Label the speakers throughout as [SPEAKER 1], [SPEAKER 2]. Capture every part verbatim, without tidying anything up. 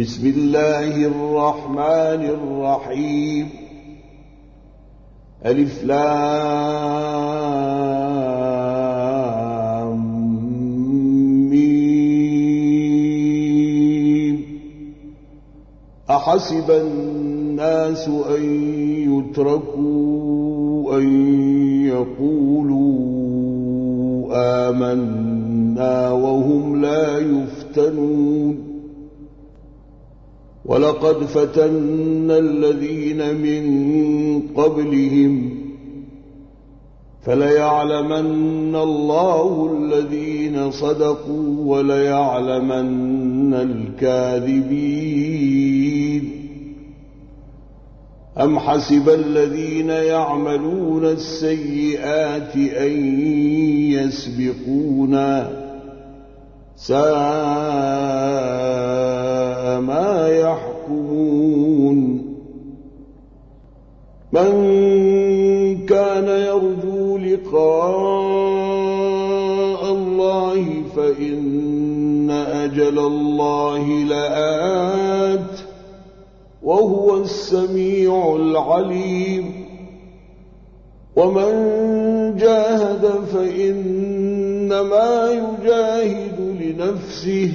[SPEAKER 1] بسم الله الرحمن الرحيم. ألف لام ميم. أحسب الناس أن يتركوا أن يقولوا آمنا وهم لا يفتنون. ولقد فتنا الذين من قبلهم فليعلمن الله الذين صدقوا وليعلمن الكاذبين. أم حسب الذين يعملون السيئات أن يسبقونا ساء ما يحكمون. من كان يرجو لقاء الله فإن أجل الله لآت وهو السميع العليم. ومن جاهد فإنما يجاهد لنفسه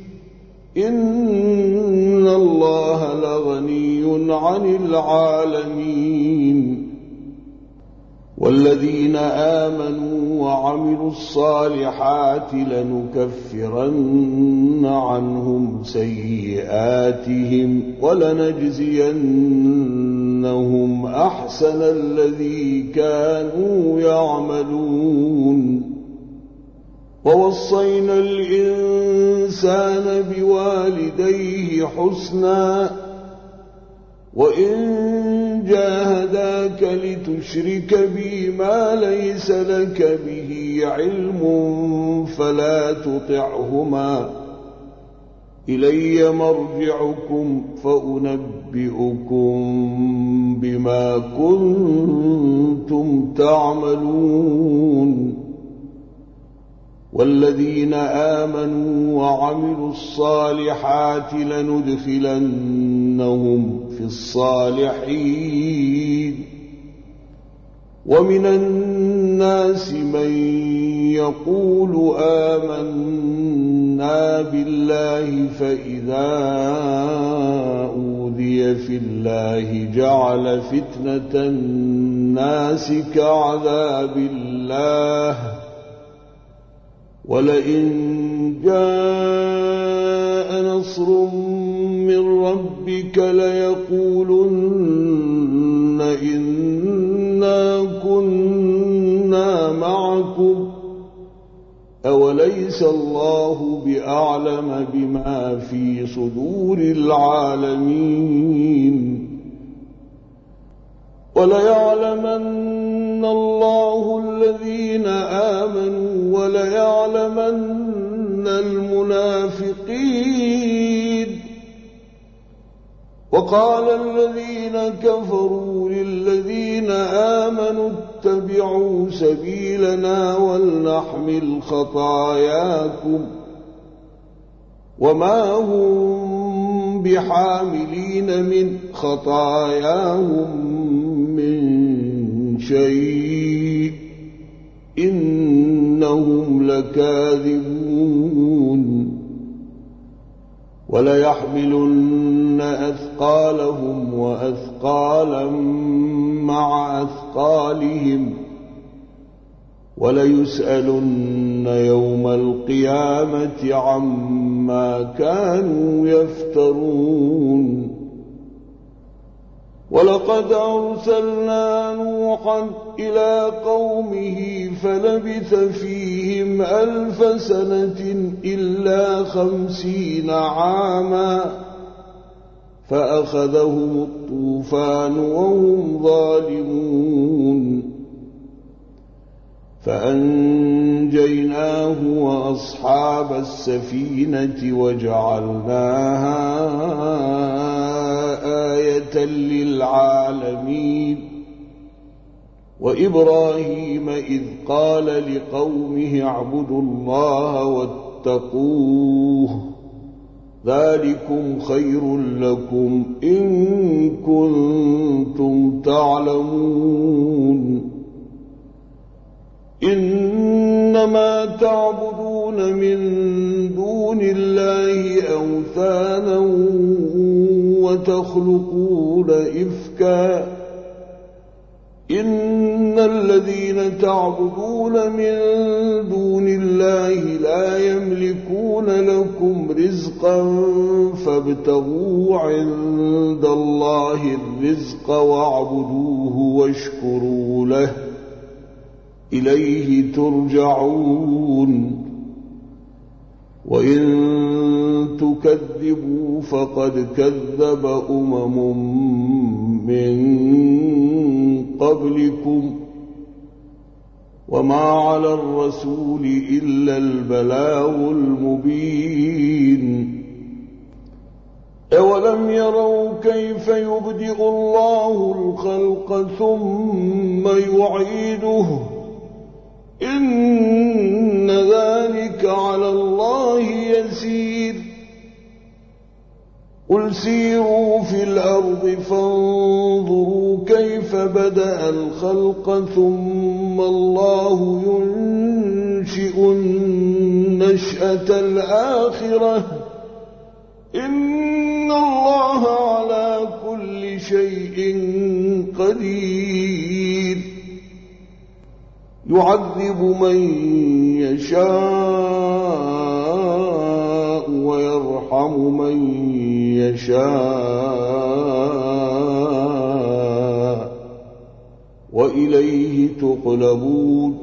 [SPEAKER 1] إن الله لغني عن العالمين. والذين آمنوا وعملوا الصالحات لنكفرن عنهم سيئاتهم ولنجزينهم أحسن الذي كانوا يعملون. ووصينا الإنسان بوالديه حسنا وإن جاهداك لتشرك بي ما ليس لك به علم فلا تطعهما إلي مرجعكم فأنبئكم بما كنتم تعملون. والذين آمنوا وعملوا الصالحات لندخلنهم في الصالحين. ومن الناس من يقول آمنا بالله فإذا أوذي في الله جعل فتنة الناس كعذاب الله ولئن جاء نصر من ربك ليقولن إنا كنا معكم أوليس الله بأعلم بما في صدور العالمين. وليعلمن الله الذين آمنوا وليعلمن المنافقين. وقال الذين كفروا للذين آمنوا اتبعوا سبيلنا ولنحمل خطاياكم وما هم بحاملين من خطاياهم من شيء إنهم لكاذبون. وليحملن أثقالهم وأثقالا مع أثقالهم وليسألن يوم القيامة عما كانوا يفترون. ولقد أرسلنا نوحا إلى قومه فلبث فيهم ألف سنة إلا خمسين عاما فأخذهم الطوفان وهم ظالمون فأنجيناه وأصحاب السفينة وجعلناها آية للعالمين. وإبراهيم إذ قال لقومه اعبدوا الله واتقوه ذلكم خير لكم إن كنتم تعلمون إنما تعبدون من دون الله أوثانا وتخلقون إفكا إن الذين تعبدون من دون الله لا يملكون لكم رزقا فابتغوا عند الله الرزق واعبدوه واشكروا له إليه ترجعون وإن تكذبوا فقد كذب أمم من قبلكم وما على الرسول إلا البلاغ المبين أولم يروا كيف يبدئ الله الخلق ثم يعيده إن ذلك على الله يسير قل سيروا في الأرض فانظروا كيف بدأ الخلق ثم الله ينشئ النشأة الآخرة إن الله على كل شيء قدير يعذب من يشاء ويرحم من يشاء وإليه تقلبون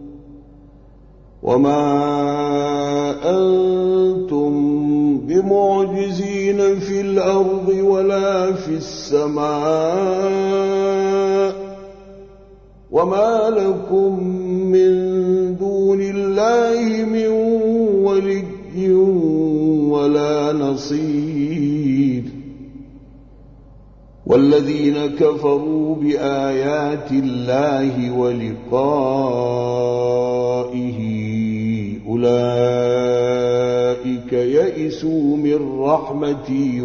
[SPEAKER 1] وما أنتم بمعجزين في الأرض ولا في السماء وما لكم من دون الله من ولي ولا نصير والذين كفروا بآيات الله ولقائه أولئك يئسوا من رحمتي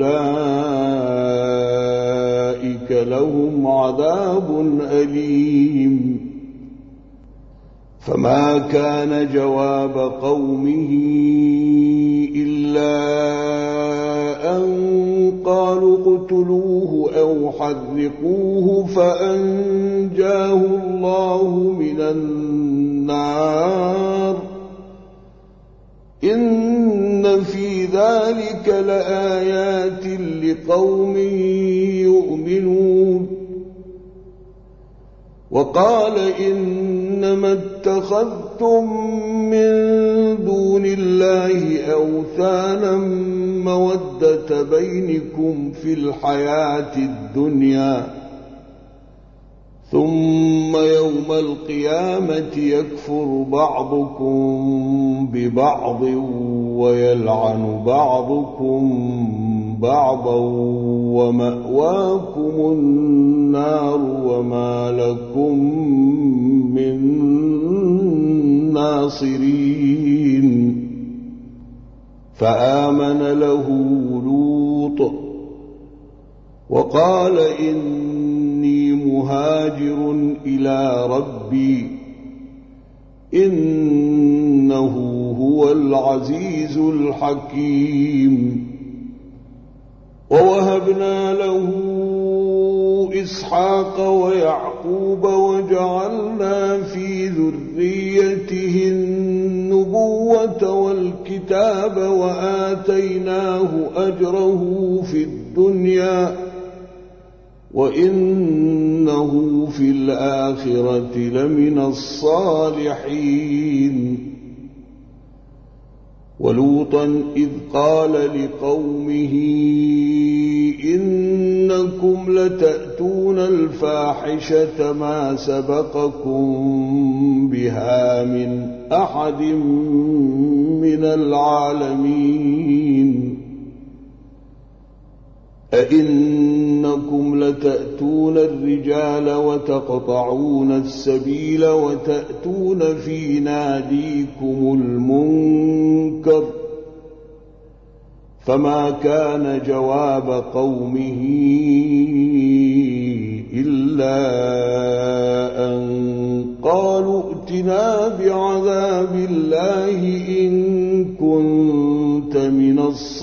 [SPEAKER 1] وأولئك لهم عذاب أليم فما كان جواب قومه إلا أن قالوا اقتلوه أو حرقوه فأنجاه الله من النار إن في ذلك لآيات لقوم يؤمنون وقال إنما اتخذتم من دون الله أوثانا مودة بينكم في الحياة الدنيا ثم يوم القيامة يكفر بعضكم ببعض ويلعن بعضكم بعضا ومأواكم النار وما لكم من ناصرين فآمن له لوط وقال إني مهاجر إلى ربي إنه هو العزيز الحكيم ووهبنا له إسحاق ويعقوب وجعلنا في ذريته النبوة والكتاب وآتيناه أجره في الدنيا وإنه في الآخرة لمن الصالحين ولوطا إذ قال لقومه إنكم لتأتون الفاحشة ما سبقكم بها من أحد من العالمين أئنكم لتأتون الرجال وتقطعون السبيل وتأتون في ناديكم المنكر فما كان جواب قومه إلا أن قالوا ائتنا بعذاب الله إن كنت من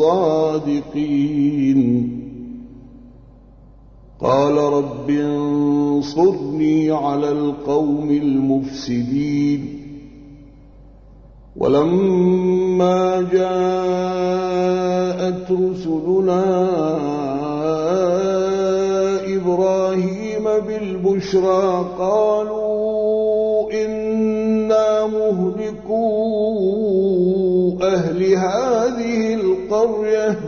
[SPEAKER 1] الصادقين قال رب انصرني على القوم المفسدين ولما جاءت رسلنا إبراهيم بالبشرى قالوا إنا مهلكو أهل هذه القرية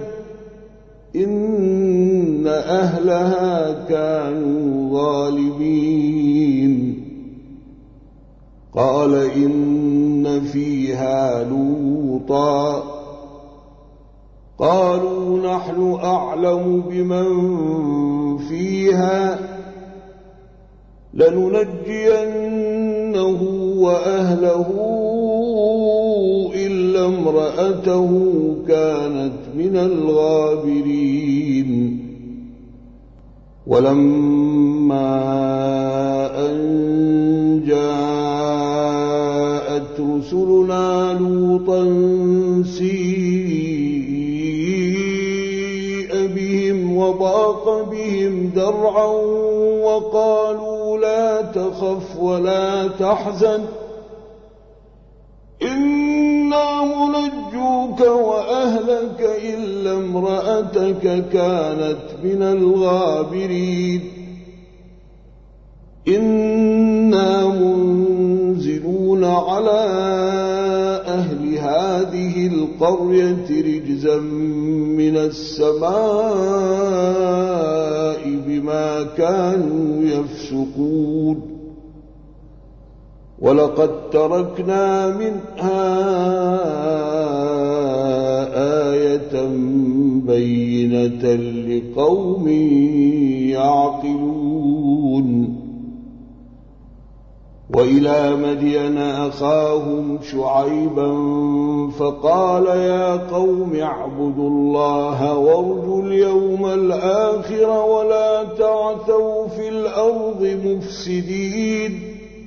[SPEAKER 1] إن أهلها كانوا ظالمين قال إن فيها لوطا قالوا نحن أعلم بمن فيها لننجينه وأهله إلا امرأته كانت من الغابرين ولما أن جاءت رسلنا لوطا سيء بهم وضاق بهم ذرعا وقالوا لا تخف ولا تحزن إنا منجوك وأهلك إلا امرأتك كانت من الغابرين إنا منزلون على أهل هذه القرية رجزا من السماء بما كانوا يفسقون ولقد تركنا منها آية بينة لقوم يعقلون وإلى مدين أخاهم شعيبا فقال يا قوم اعبدوا الله وارجوا اليوم الآخر ولا تعثوا في الأرض مفسدين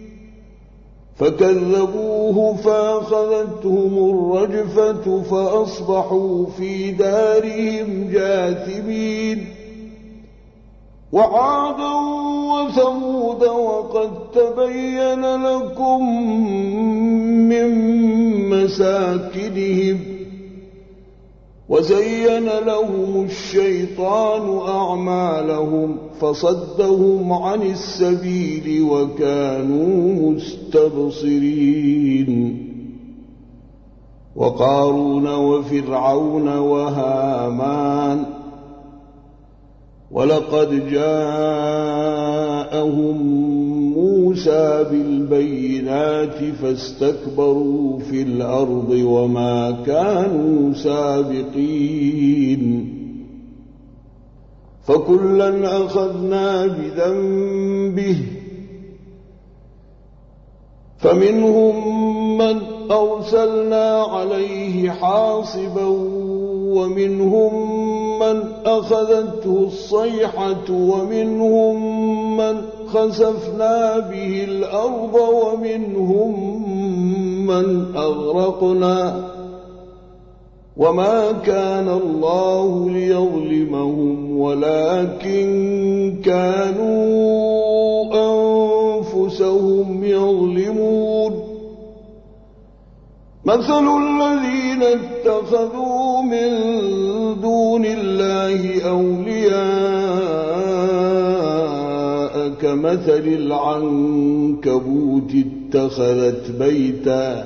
[SPEAKER 1] فكذبوه فأخذتهم الرجفة فأصبحوا في دارهم جاثمين وعادا وثمود وقد تبين لكم من مساكنهم وزين لهم الشيطان أعمالهم فصدهم عن السبيل وكانوا مستبصرين وقارون وفرعون وهامان ولقد جاءهم موسى بالبينات فاستكبروا في الأرض وما كانوا سابقين فكلا أخذنا بذنبه فمنهم من أرسلنا عليه حاصبا ومنهم من أخذته الصيحة ومنهم من خسفنا به الأرض ومنهم من أغرقنا وما كان الله ليظلمهم ولكن كانوا أنفسهم يظلمون مثل الذين اتخذوا من دون الله أولياء كمثل العنكبوت اتخذت بيتا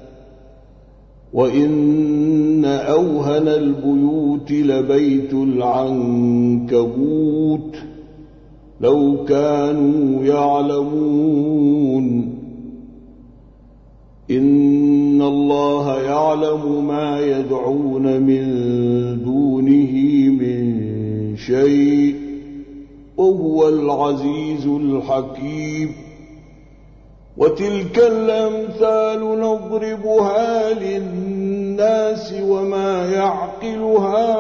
[SPEAKER 1] وإن أوهن البيوت لبيت العنكبوت لو كانوا يعلمون إن الله يعلم ما يدعون من دونه من شيء وهو العزيز الحكيم وتلك الأمثال نضربها للناس الناس وما يعقلها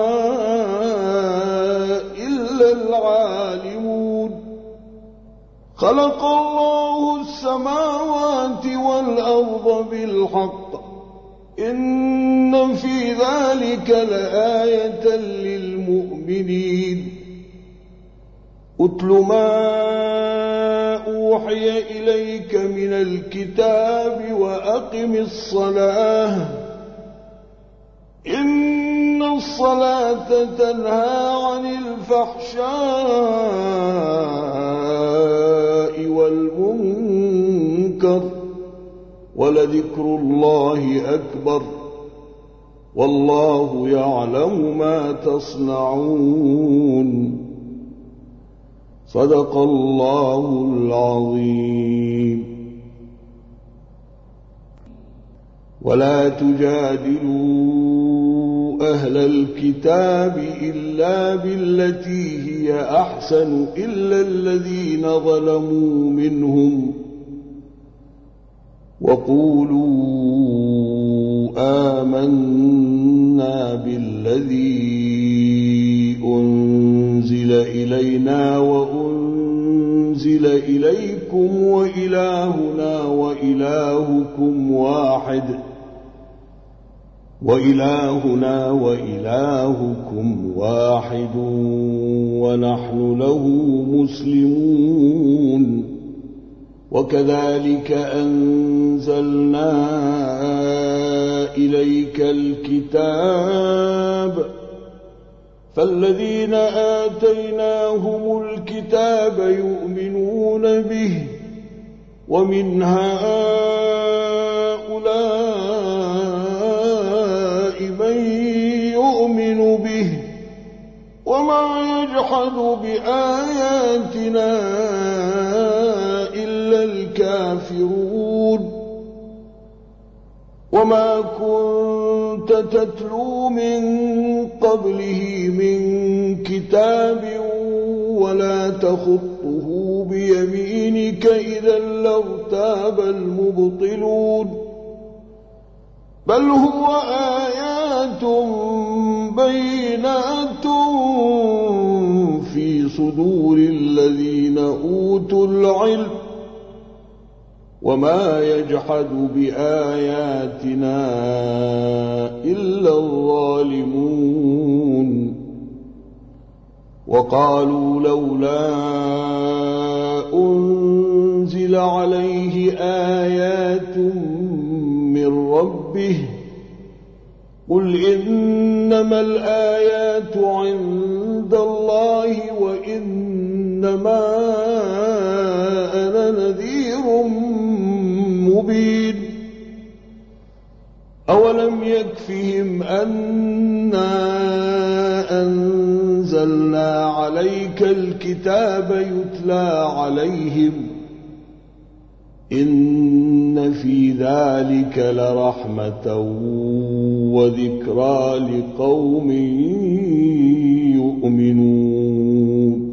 [SPEAKER 1] إلا العالمون. خلق الله السماوات والأرض بالحق إن في ذلك لآية للمؤمنين. أتل ما أوحي إليك من الكتاب وأقم الصلاة إن الصلاة تنهى عن الفحشاء والمنكر ولذكر الله أكبر والله يعلم ما تصنعون. صدق الله العظيم. ولا تجادلوا أهل الكتاب إلا بالتي هي أحسن إلا الذين ظلموا منهم وقولوا آمنا بالذي أنزل إلينا وأنزل إليكم وإلهنا وإلهكم واحد وإلهنا وإلهكم واحد ونحن له مسلمون. وكذلك أنزلنا إليك الكتاب فالذين آتيناهم الكتاب يؤمنون به ومن هؤلاء من يؤمن به وما يجحد بآياتنا إلا الكافرون. وما كنت تتلو من قبله من كتاب ولا تخطه بيمينك إذا لارتاب المبطلون. بل هو آيات بينات في صدور الذين أوتوا العلم وما يجحد بآياتنا إلا الظالمون. وقالوا لولا أنزل عليه آيات من ربه قل إنما الآيات عند الله وإنما أنا نذير مبين. أولم يكفهم أنا أنزلنا عليك الكتاب يتلى عليهم إن في ذلك لرحمة وذكرى لقوم يؤمنون.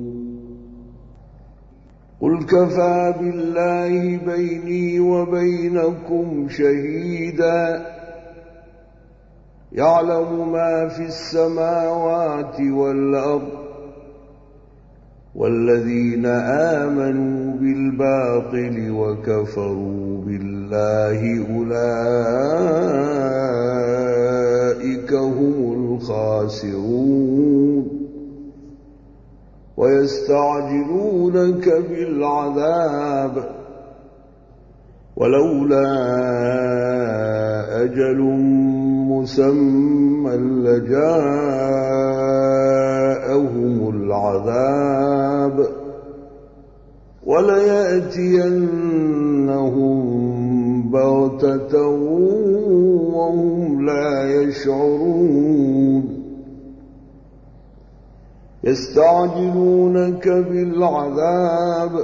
[SPEAKER 1] قل كفى بالله بيني وبينكم شهيدا يعلم ما في السماوات والأرض والذين آمنوا بالباطل وكفروا بالله أولئك هم الخاسرون. ويستعجلونك بالعذاب ولولا أجل مسمى لجاءهم العذاب وليأتينهم بغتة وهم لا يشعرون. يستعجلونك بالعذاب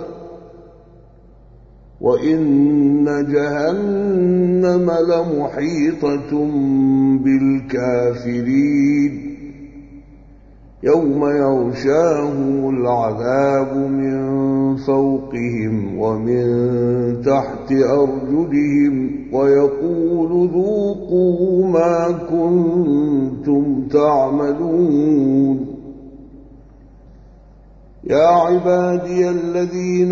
[SPEAKER 1] وإن جهنم لمحيطة بالكافرين يوم يغشاهم العذاب من فوقهم ومن تحت أرجلهم ويقول ذوقوا ما كنتم تعملون يا عبادي الذين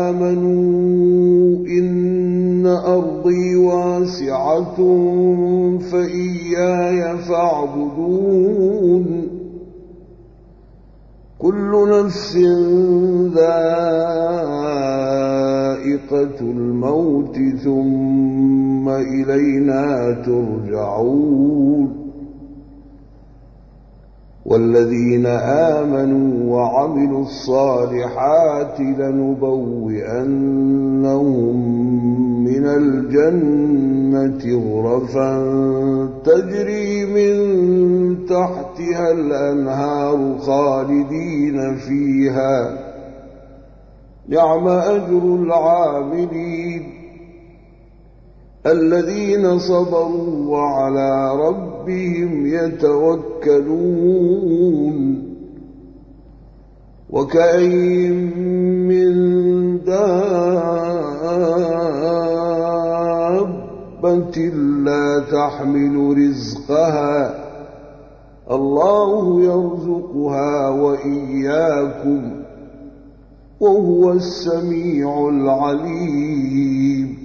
[SPEAKER 1] آمنوا إن أرضي واسعة فإياي فاعبدون كل نفس ذائقة الموت ثم إلينا ترجعون والذين آمنوا وعملوا الصالحات لنبوئنهم من الجنة غرفا تجري من تحتها الأنهار خالدين فيها نعم أجر العاملين الذين صبروا وعلى ربهم يتوكلون وكأين من دابة لا تحمل رزقها الله يرزقها وإياكم وهو السميع العليم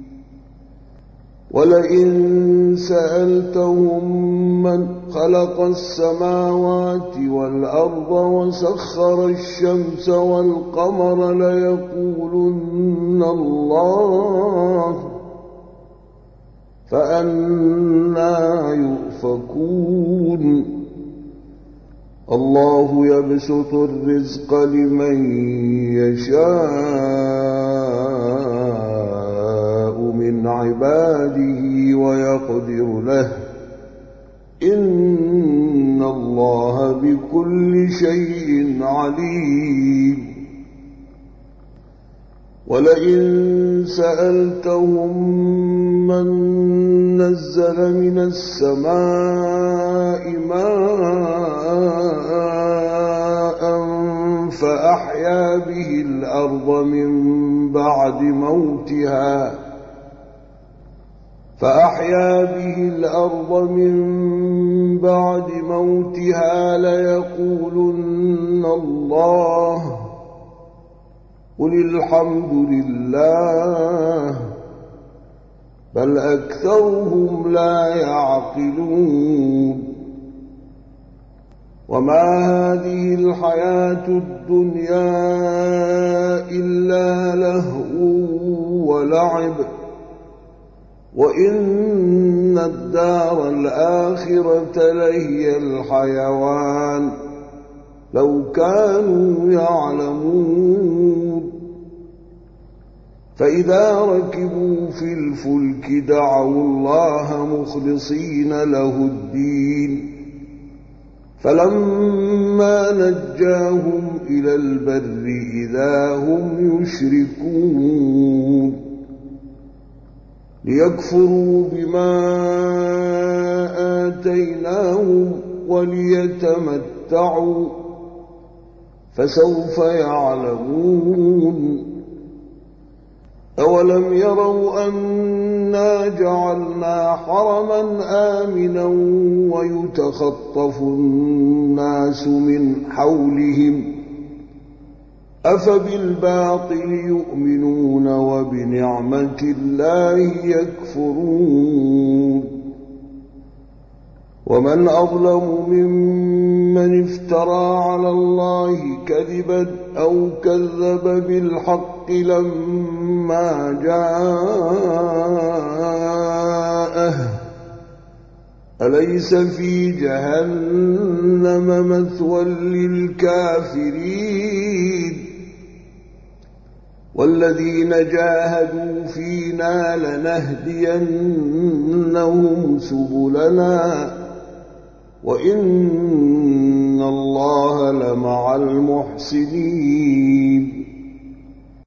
[SPEAKER 1] ولئن سألتهم من خلق السماوات والأرض وسخر الشمس والقمر ليقولن الله فأنى يؤفكون الله يبسط الرزق لمن يشاء من عباده ويقدر له إن الله بكل شيء عليم ولئن سألتهم من نزل من السماء ماء فأحيا به الأرض من بعد موتها فأحيا به الأرض من بعد موتها ليقولن الله قل الحمد لله بل أكثرهم لا يعقلون وما هذه الحياة الدنيا إلا لهو ولعب وإن الدار الآخرة لهي الحيوان لو كانوا يعلمون فإذا ركبوا في الفلك دعوا الله مخلصين له الدين فلما نجاهم إلى البر إذا هم يشركون ليكفروا بما آتيناهم وليتمتعوا فسوف يعلمون أولم يروا أنا جعلنا حرما آمنا ويتخطف الناس من حولهم أفبالباطل يؤمنون وبنعمة الله يكفرون ومن أظلم ممن افترى على الله كذبا أو كذب بالحق لما جاءه أليس في جهنم مثوى للكافرين والذين جاهدوا فينا لنهدينهم سبلنا وإن الله لمع المحسنين